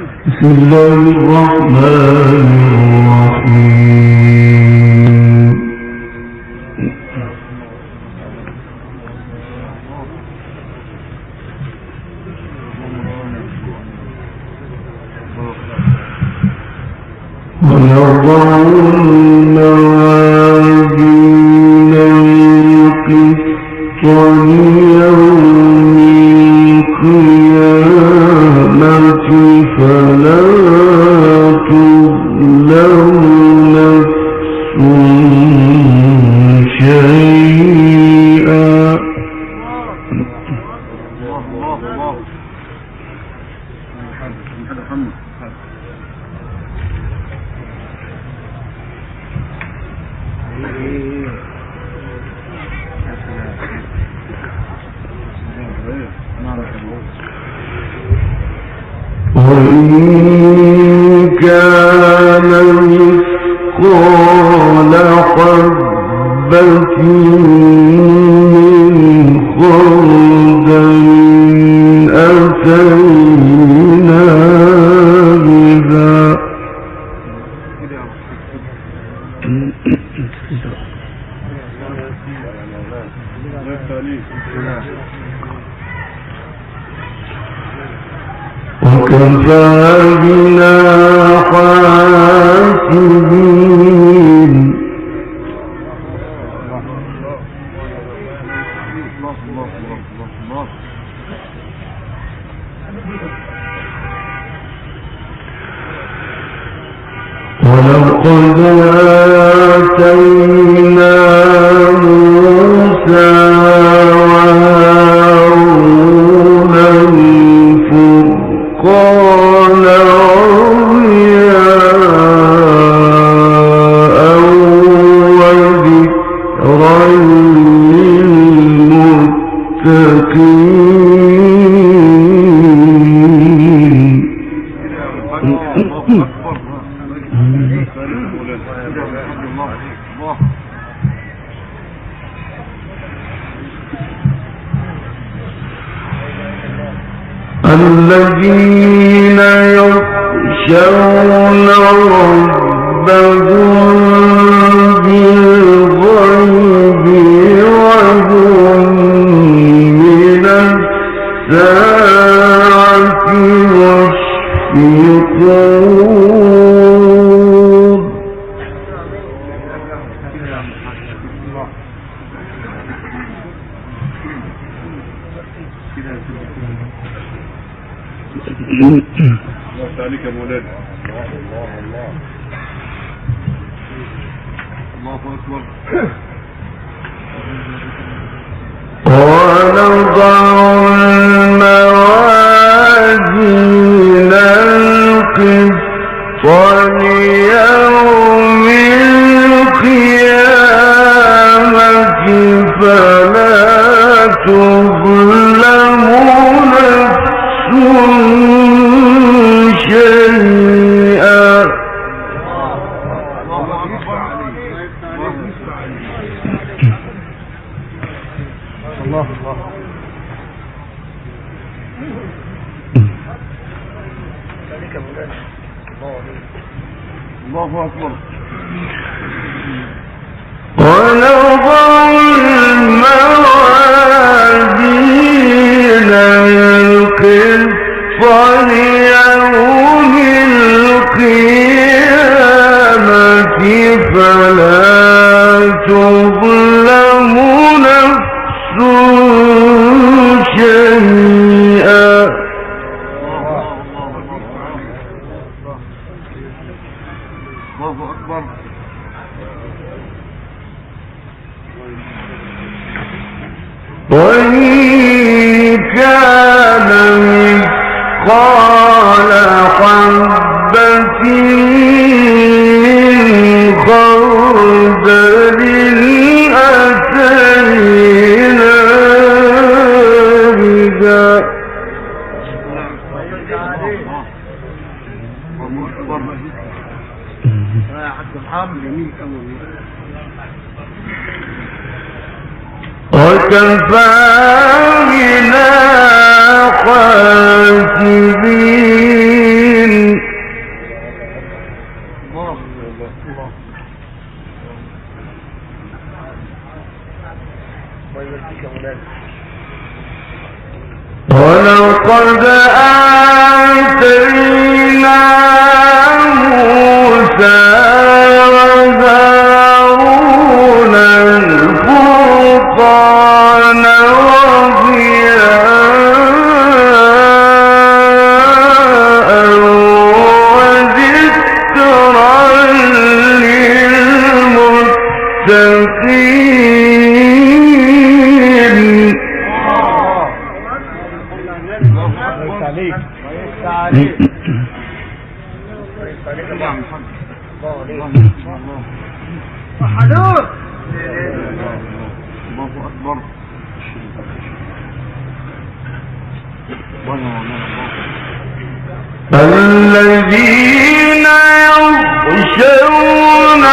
بسم الله الرحمن الرحيم ونضع الموازين القسط ليوم القيامة فلا تظلم نفس شيئا وإن كان مثقال حبة من خردل أتينا بها وكفى بنا حاسبين ولقد آتينا موسى وهارون الفرقان ضياء وذكرا للمتقين الذين يخشون ربهم بالغيب وهم من الساعة مشفقون الله عليك يا مولانا. الله أكبر. ونضع الموازين القسط ليوم القيامة فلا تظلم نفس شيئا الله أكبر. ونضع الموازين القسط ليوم القيامة فلا تظلم نفس شيئا الله أكبر. وإن كان مثقال حبة من خردل أتينا بها وكفى بنا حاسبين ولقد آتينا موسى وهارون الفرقان وضياء وذكرا للمتقين. الذين يخشون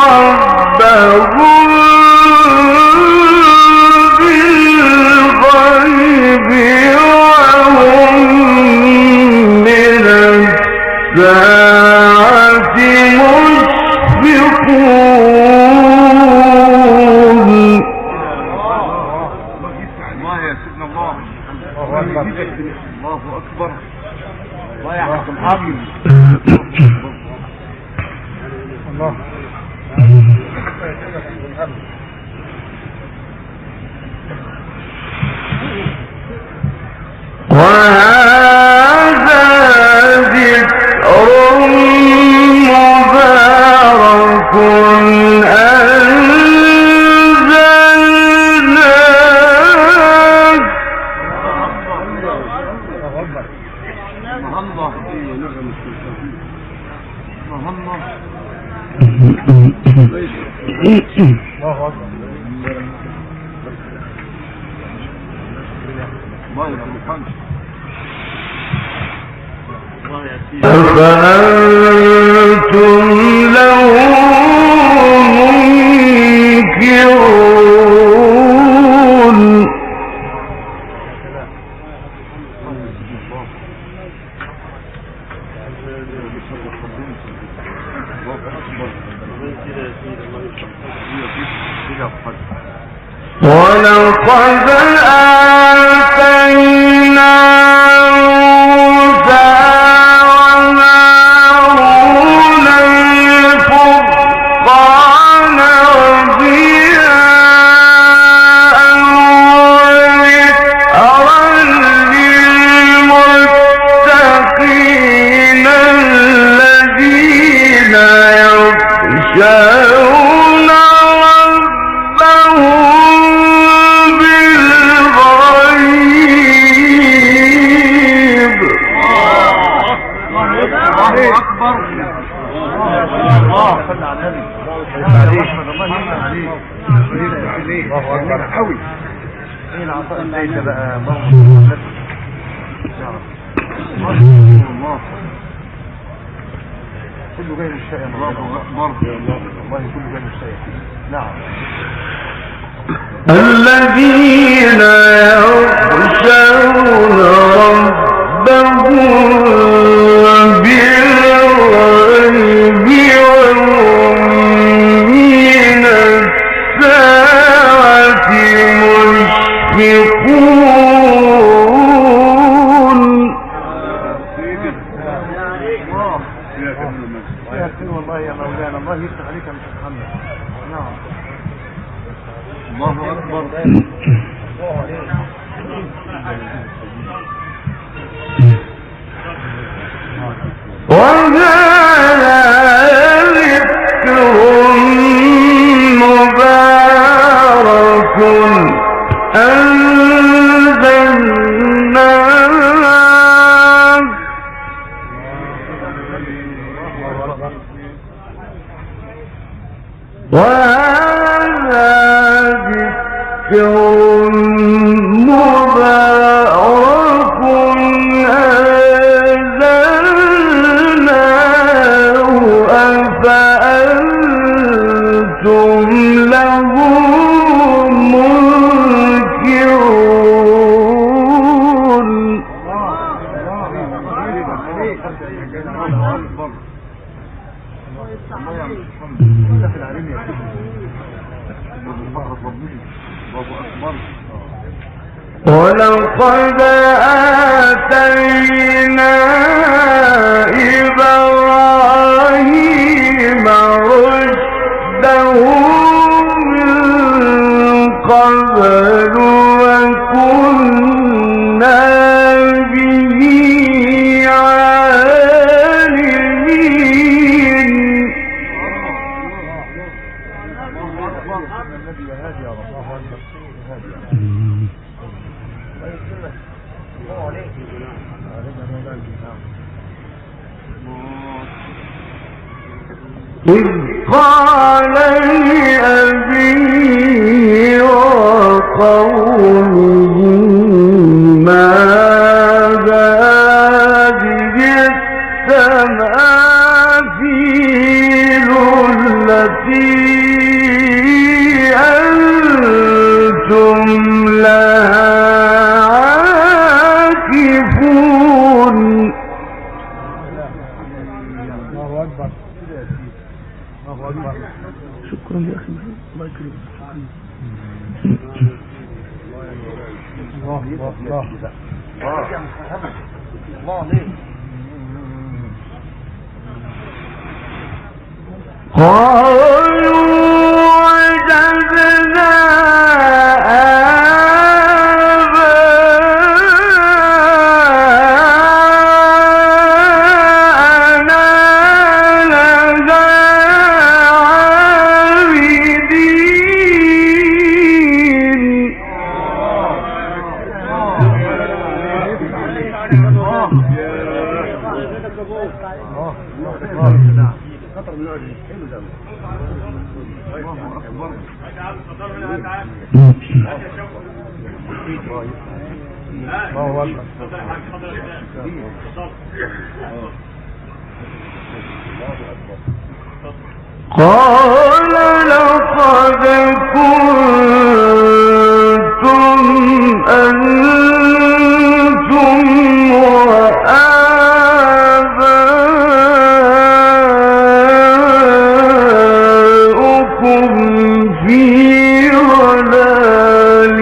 ربهم بالغيب وهم من الساعة مشفقون. الله يا سيدنا الله. الله أكبر. الله يحكم حاكم. الله. وهذا ذكر مبارك أنزلناه. أفأنتم له منكرون. ولقد آتينا موسى وهارون الفرقان وضياء وذكرا للمتقين الذين يخشون ربهم بالغيب. كله جاي من الشيء. الله أكبر. والله كله جاي من الشيء. نعم. الذين يخشون ربهم بالغيب وهم من الساعة مشفقون. والله يا مولانا الله يفتح عليك يا مش محمد. نعم. الله أكبر. وهذا ذكر مبارك أنزلناه. وهذا ذكر مبارك أنزلناه. أفأنتم له منكرون. الله يا محمد داخل علينا يا الله أكبر. ولقد آتينا إبراهيم رشده من قبل وكنا به عالمين. إذ قال لأبيه وقومه ماذا هذه التماثيل التي أنتم لها عاكفون. شكرا يا أخي الله يكرمك. قالوا وجدنا قال لقد كنتم أنتم وآباؤكم في ضلال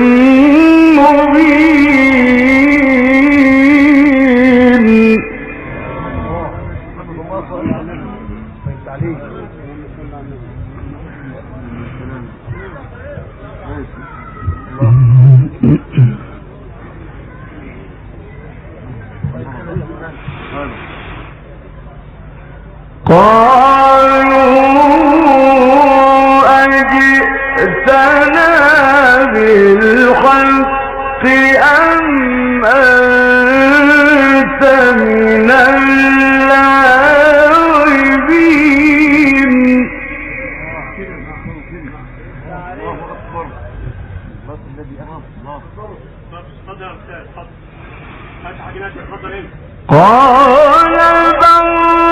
مبين. قالوا أجئتنا بالحق أم أنت من اللاعبين. قال بل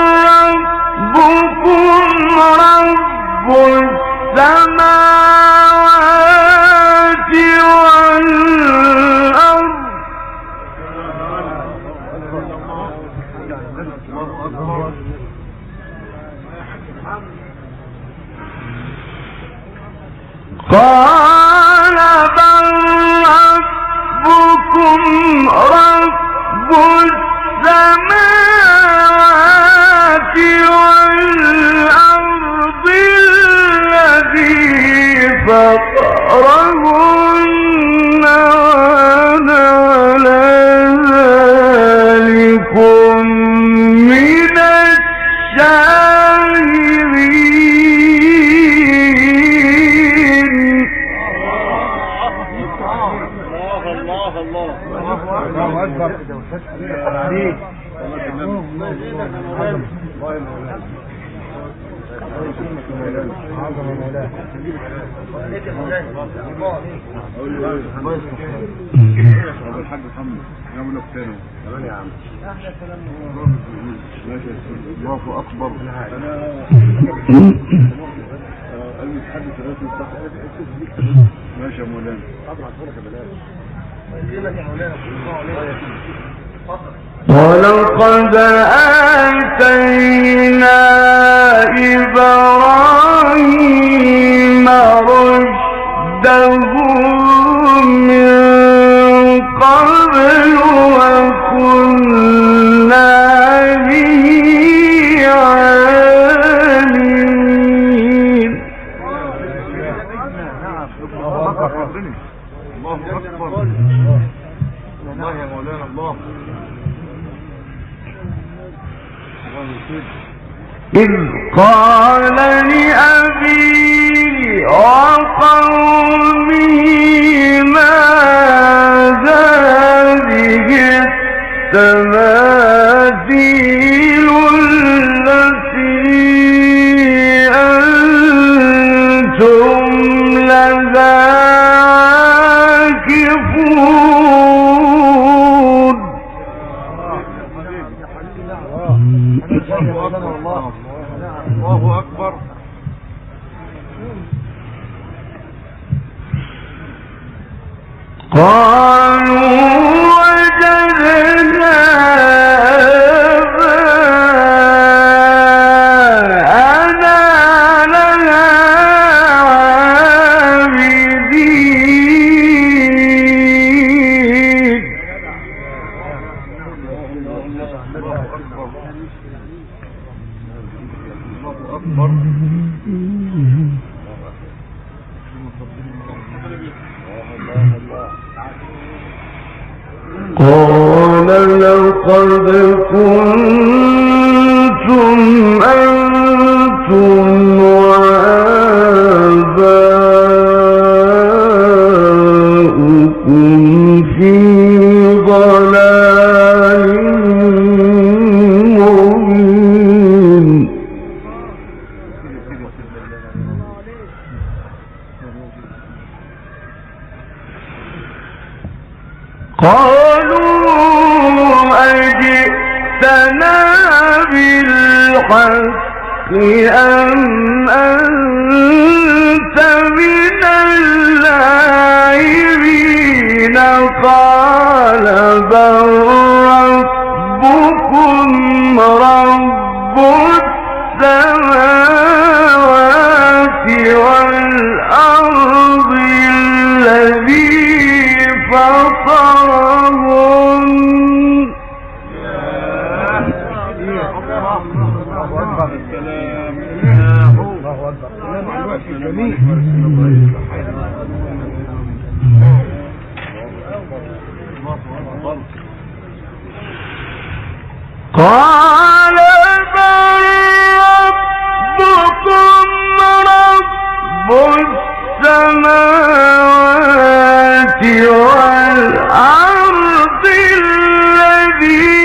ربكم رب السماوات والأرض قال بل ربكم رب السماوات والأرض الذي فطرهن وأنا على ذلكم من الشاهدين. الله أكبر. الحاج محمد يعمل لك ثاني تمام يا عم. ماشي الله اكبر. قال لي تحدث الرسم صح. ماشي يا مولانا. ولقد آتينا إبراهيم رشده من قبل وكنا به عالمين. الله أكبر والله يا مولانا الله. إذ قال لأبيه وقومه ماذا هذه التماثيل التي أنتم لها عاكفون. الله أكبر. قالوا وجدنا آباءنا لها عابدين. قال لقد كنتم أنتم وآباؤكم في ضلال مبين. قالوا أجئتنا بالحق أم أنت من اللاعبين؟ قال بل ربكم رب السماوات والأرض الذي فطرهن. قال بل ربكم رب السماوات والأرض الذي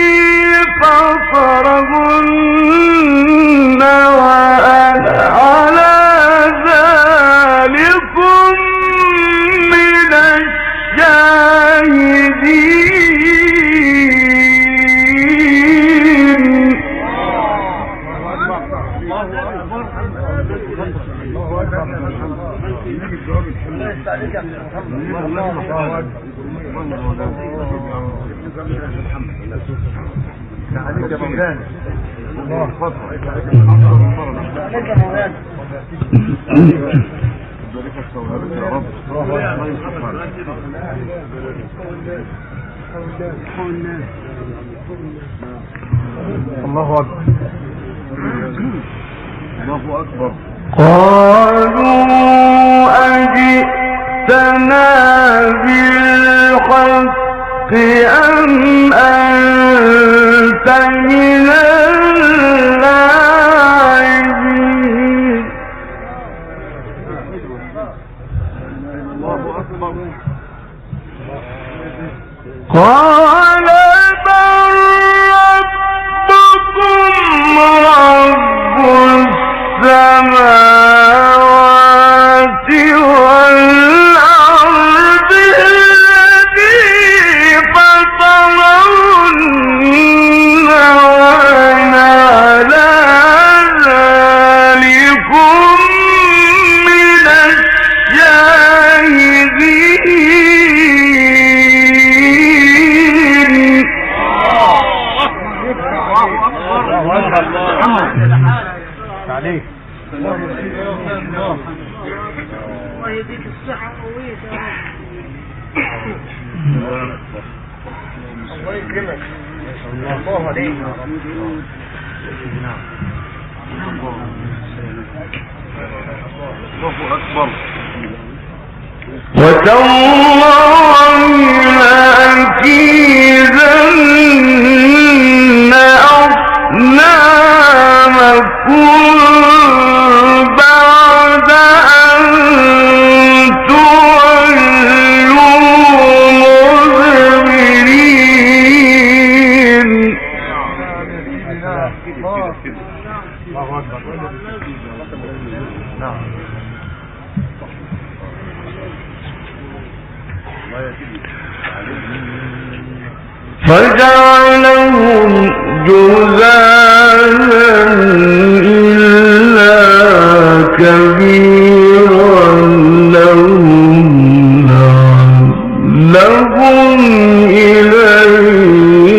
فطرهن وأنا على ذلكم من الشاهدين. الله أكبر. الله أكبر. قالوا أجئتنا بالحق أم أنت من اللاعبين؟ الله أكبر. قال بل ربكم رب السماوات والأرض الذي فطرهن وأنا على ذلكم من الشاهدين. عليك. الله يديك الصحة قوية يا رب. الله يكرمك. الله عليك. الله أكبر. وتالله لأكيدن أصنامكم بعد أن تولوا مدبرين. الله أكبر. نعم. فجعلهم جذاذا إلا كبيرا لهم لعلهم إليه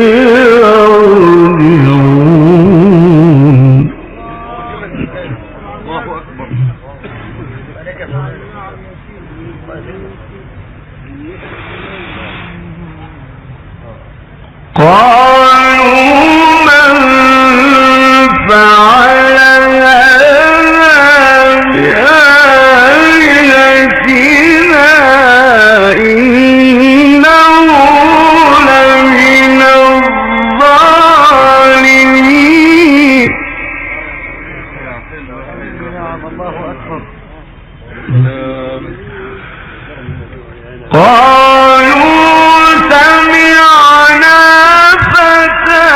يرجعون. الله أكبر. قالوا من فعل هذا بآلهتنا إنه لمن الظالمين. الله أكبر. قالوا سمعنا فتى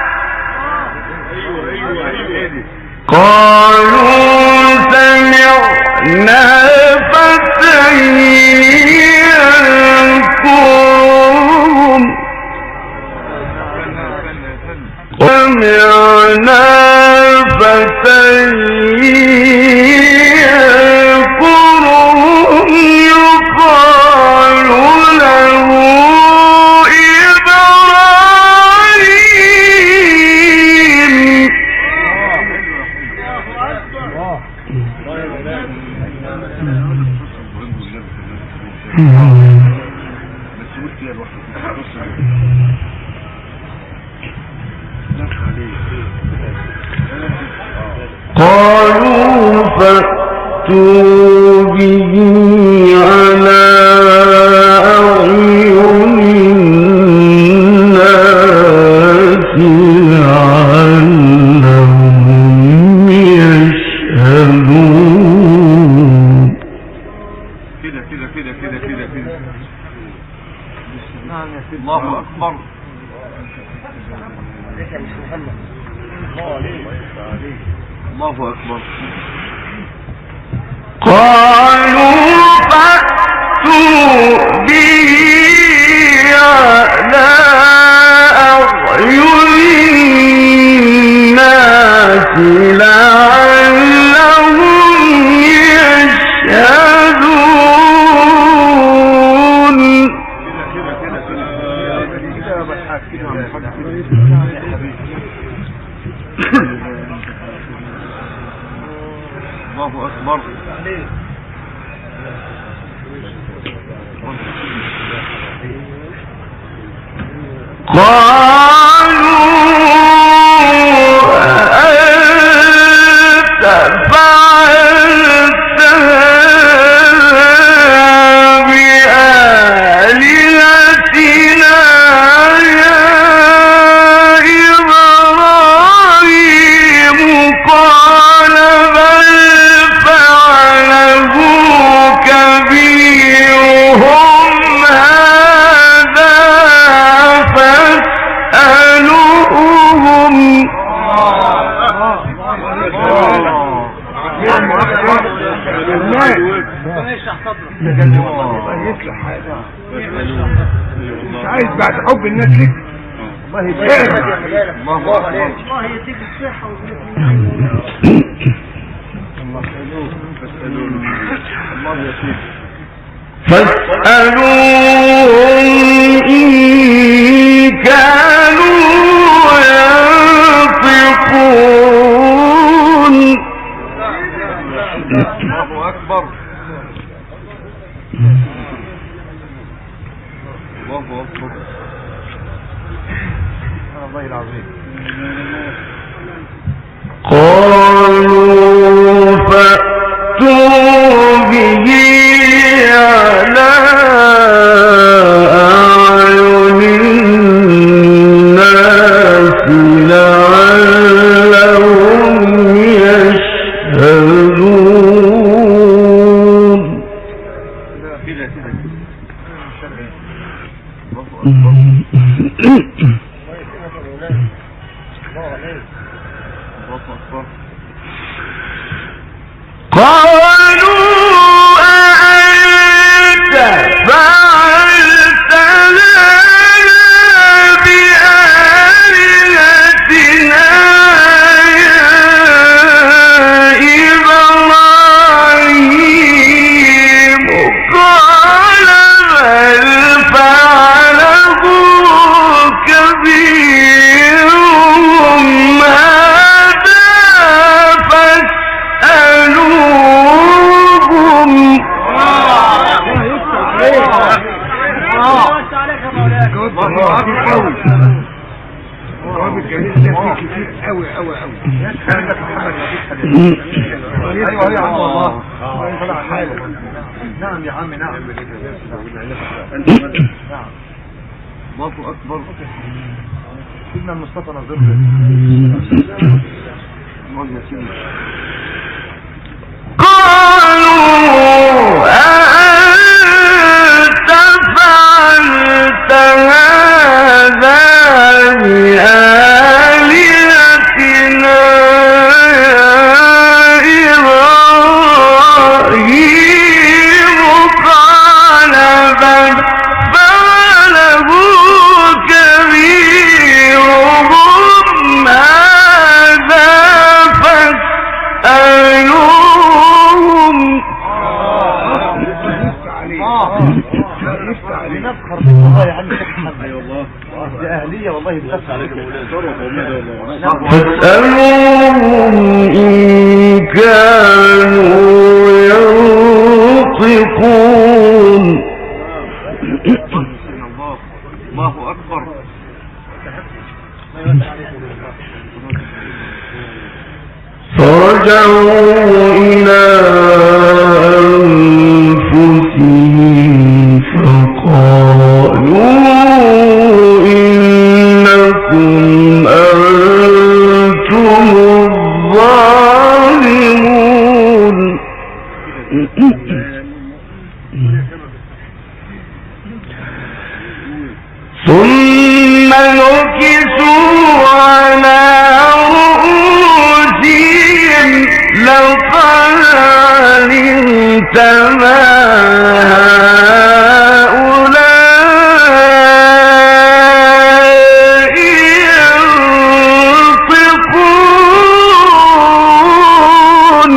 يذكرهم سمعنا فتى يذكرهم يقال له إبراهيم. قالوا فأتوا به على أعين الناس لعلهم يشهدون. كده الله أكبر. الله أكبر. قالوا فأتوا به على أعين الناس لعلهم يشهدون. الله أكبر. قالوا أنت فعلت بآلهتنا يا إبراهيم. قال بل فعله كبيرهم هذا فاسألوهم. مش عايز بعد حب الناس لك. الله يبارك. الله يديك الصحة فاسألوهم إن كانوا ينطقون. الله العظيم. قالوا فأتوا به على أعين الناس لعلهم يشهدون. قالوا أأنت فعلت هذا بآلهتنا يا إبراهيم؟ قال بل فعله كبيرهم هذا فاسألوهم. ايوه يا عم الله. نعم يا عم نعم. الله اكبر. سيدنا المصطفى نظر قالوا أأنت فعلت هذا بآلهتنا يا إبراهيم؟ قال بل فعله كبيرهم هذا فاسألوهم. نفخر والله يا عم محمد. اي والله دي اهليه والله بتفخر عليك. فاسألوهم إن كانوا ينطقون. الله اكبر. فرجعوا إلى أنفسهم فقالوا إنكم أنتم الظالمون. ثم نكسوا على رؤوسهم لقد علمت ما هؤلاء ينطقون.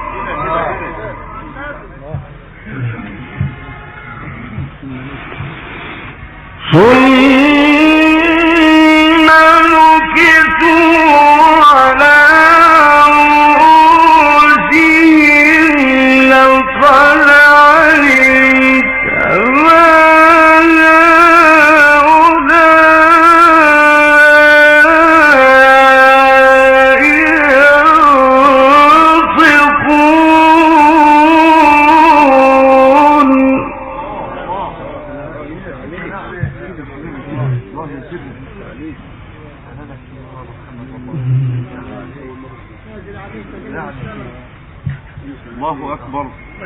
ثم نكسوا على رؤوسهم لقد علمت ما هؤلاء ينطقون. الله اكبر.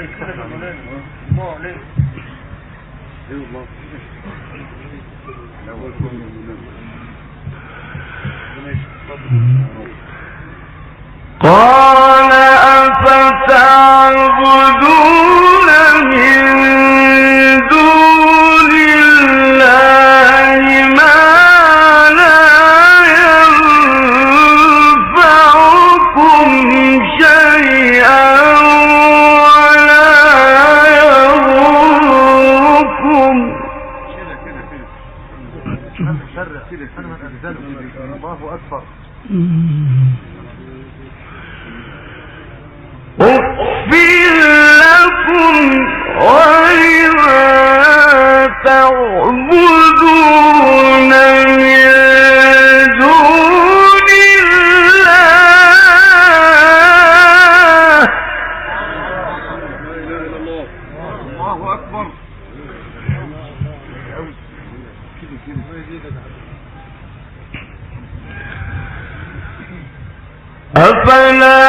قال أفتعبدون من دون الله ما لا ينفعكم شيئا ولا يضركم. الله اكبر. أغفر لكم ولما تعبدون من أفلا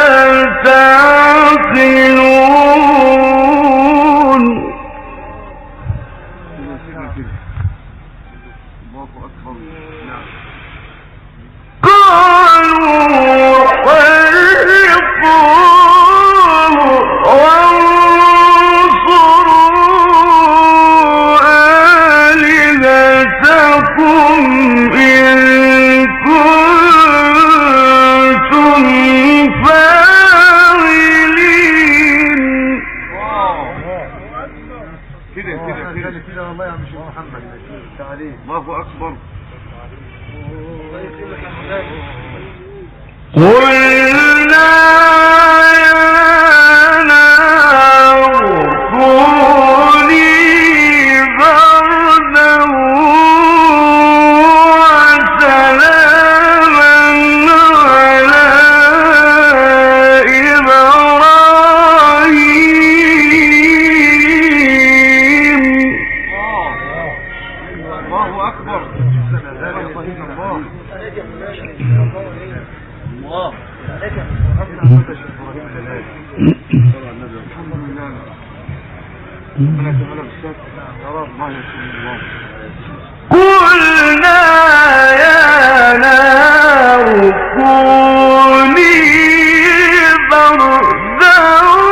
تعقلون قالوا قلنا يا نار كوني بردا وسلاما على إبراهيم. الله أكبر. قلنا يا نار كوني بردا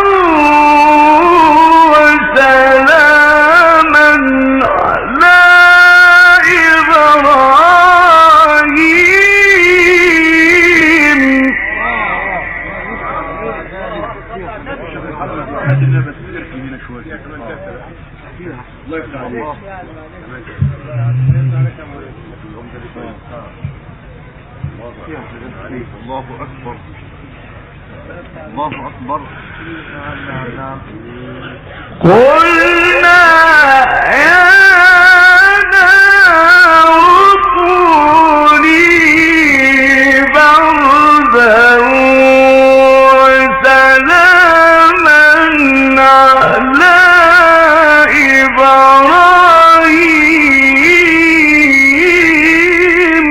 وسلاما على إبراهيم. الله يفتح الله. الله أكبر. الله أكبر. قلنا يا نار كوني بردا وسلاما على إبراهيم.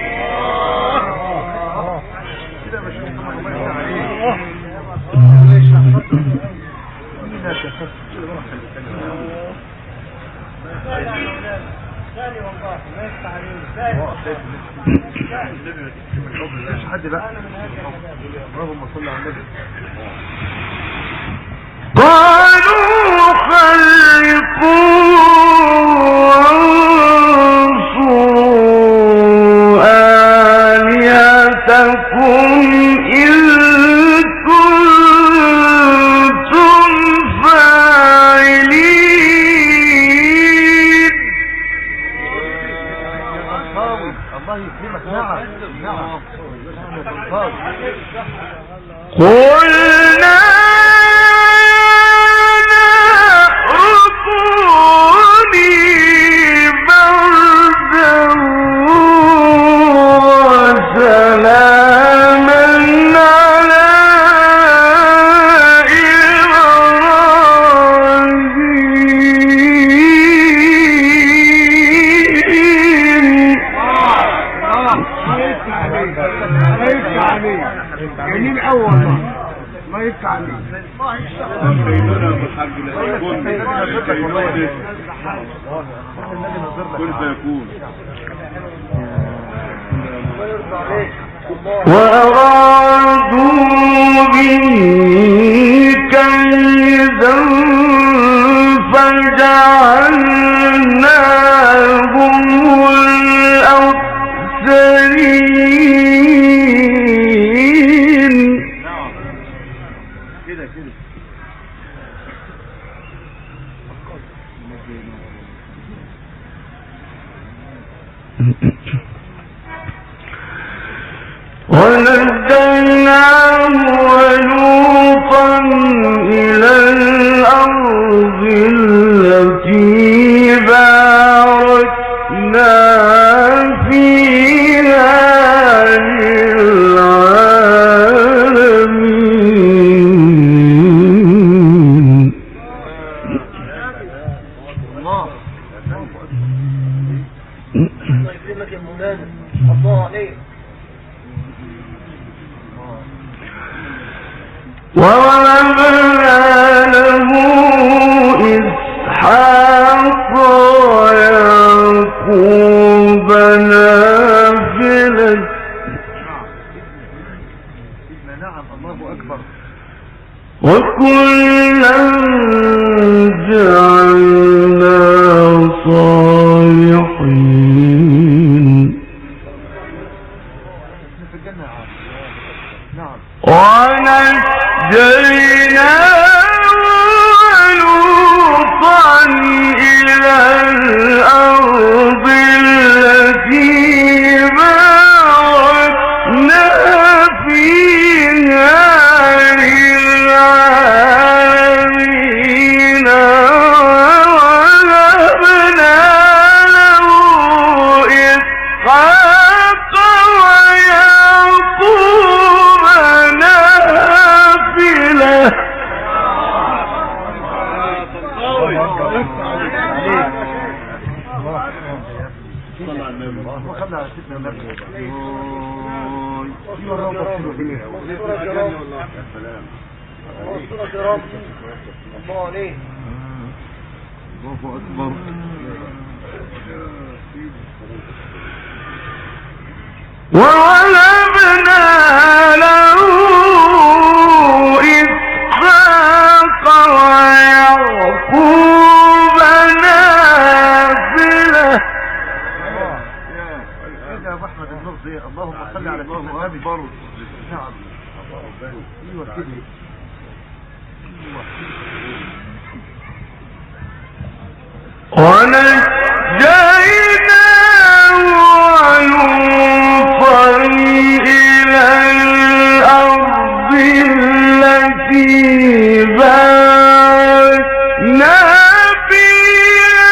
قالوا خلقوا أنصروا آلهتكم إن كنتم فاعلين. الله يكرمك. نعم. قلنا جميل أول ما يفتح عليه. كل سيكون وأرادوا به كيدا فجعلناهم الأخسرين. ونجيناه ولوطا إلى الأرض التي باركنا فيها للعالمين. الله يكرمك يا مولانا. الله عليك. ووهبنا له إسحاق ويعقوب نافلة. نعم الله أكبر. وكلا جعلنا صالحين في الجنة. نعم. ونجيناه ولوطا إلى الأرض التي باركنا فيها للعالمين ووهبنا له إسحاق ويعقوب نافلة. وخلنا على سيدنا النبي. الله عليه. الله أكبر. ووهبنا له إسحاق ويعقوب نافلة. يا أبو أحمد النصي اللهم صل على سيدنا النبي. نعم. ايوه كده. ونجيناه ولوطا إلى الأرض التي باركنا فيها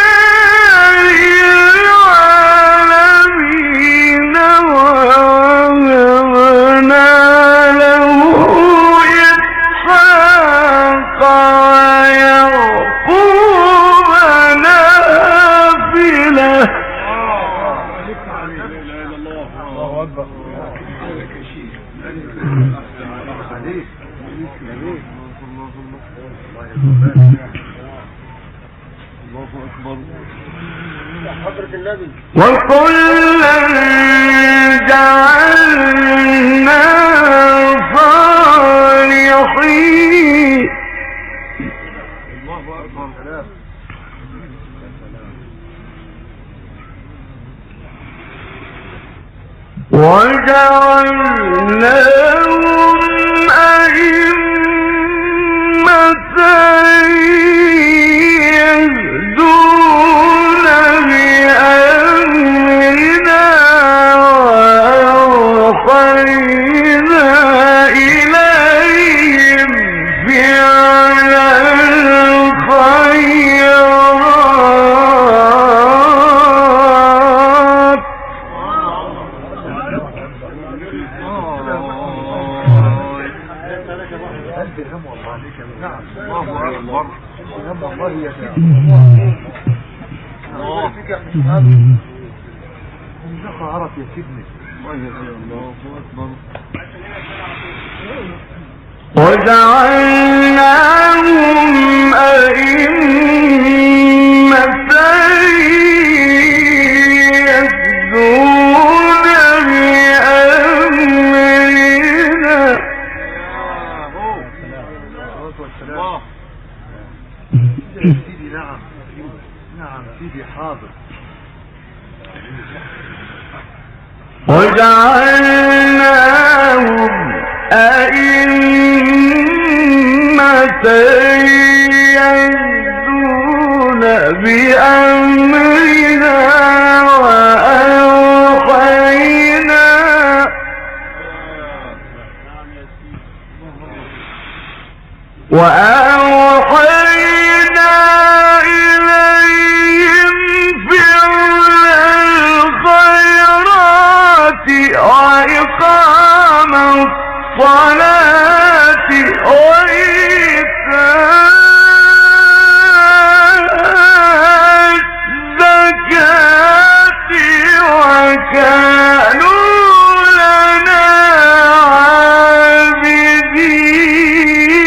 للعالمين ووهبنا له إسحاق ويعقوب نافلة. الله أكبر. الله أكبر. حضرة النبي. وكلا جعلنا صالحين الله أكبر. وجعلناهم أئمة يهدون بأمرنا وأوحينا إليهم فعل الخيرات. نعم. الله أكبر. الله يشاء. الله عرف يا سيدنا. الله أكبر. وجعلناهم أئمة يهدون بأمرنا. سيدي نعم. نعم سيدي حاضر. وجعلناهم أئمة يهدون بأمرنا وأوحينا إليهم فعل الخيرات وإقام الصلاة وإيتاء الزكاة وكانوا لنا عابدين.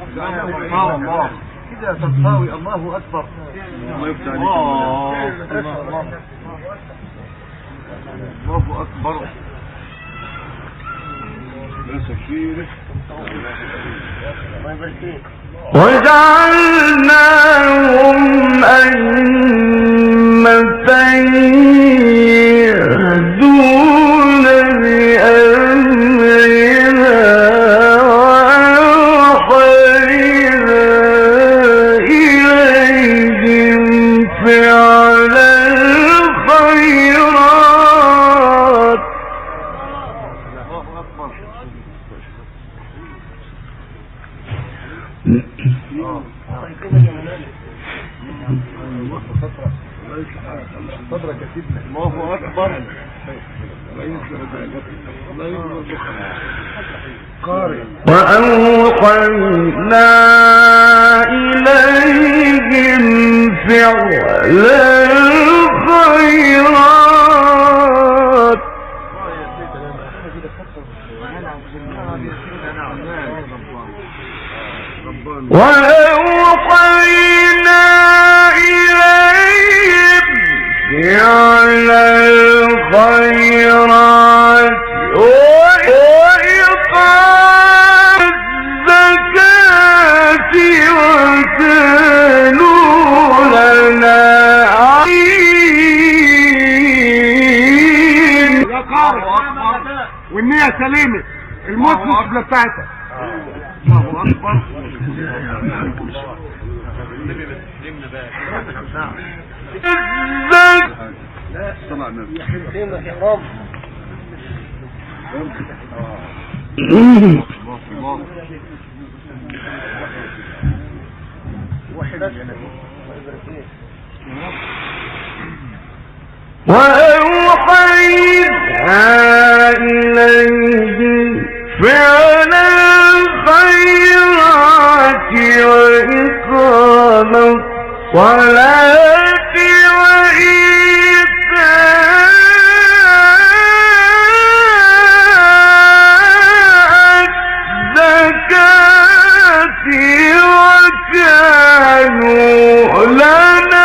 الله كده تنطوي. الله أكبر. الله أكبر. وجعلناهم أئمة يهدون بأمرنا وأوحينا إليهم فعل الخيرات. صدرك يا سيدنا. الله أكبر. وأوحينا إليهم فعل الخيرات وأوحينا إليهم فعل الخيرات وإقام الزكاة وكانوا لنا عابدين. والنية سليمة. الموت مش بتاعتها. الله أكبر. وأوحينا إليه فعل الخيرات وإقام الصلاة وإيتاء الزكاة وكانوا لنا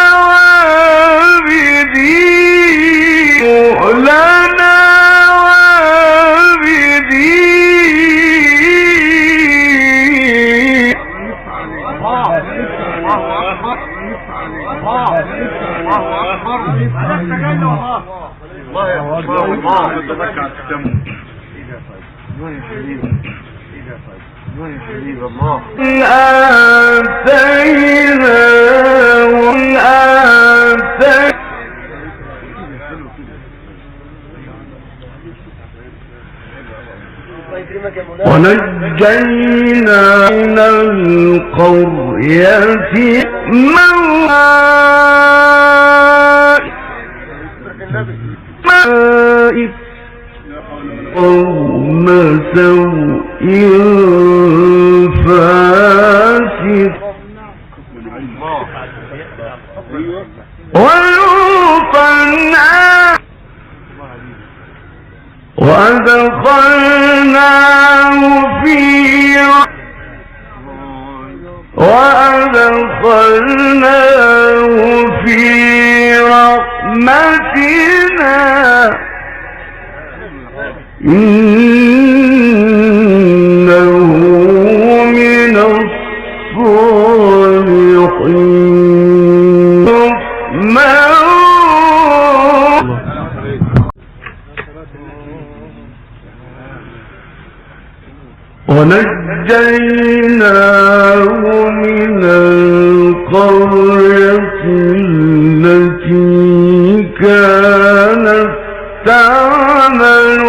ونجينا من القرية ماء قوم سوء فاسق ولوطا وأدخلناه في رحمتنا إنه من الصالحين. ونجيناه من القرية التي كانت تعمل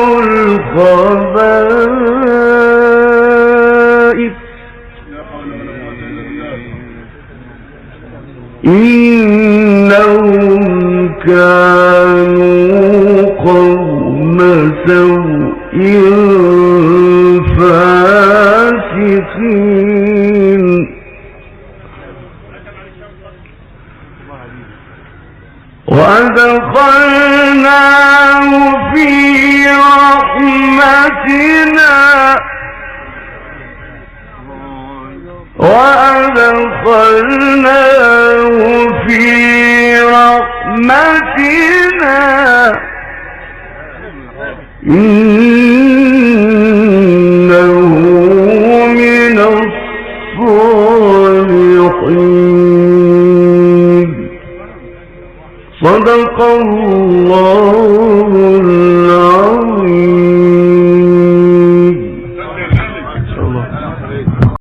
الخبائث إنهم كانوا قوم سوء فاسقين. وأدخلناه في رحمتنا وأدخلناه في رحمتنا إنه من الصالحين. صدق الله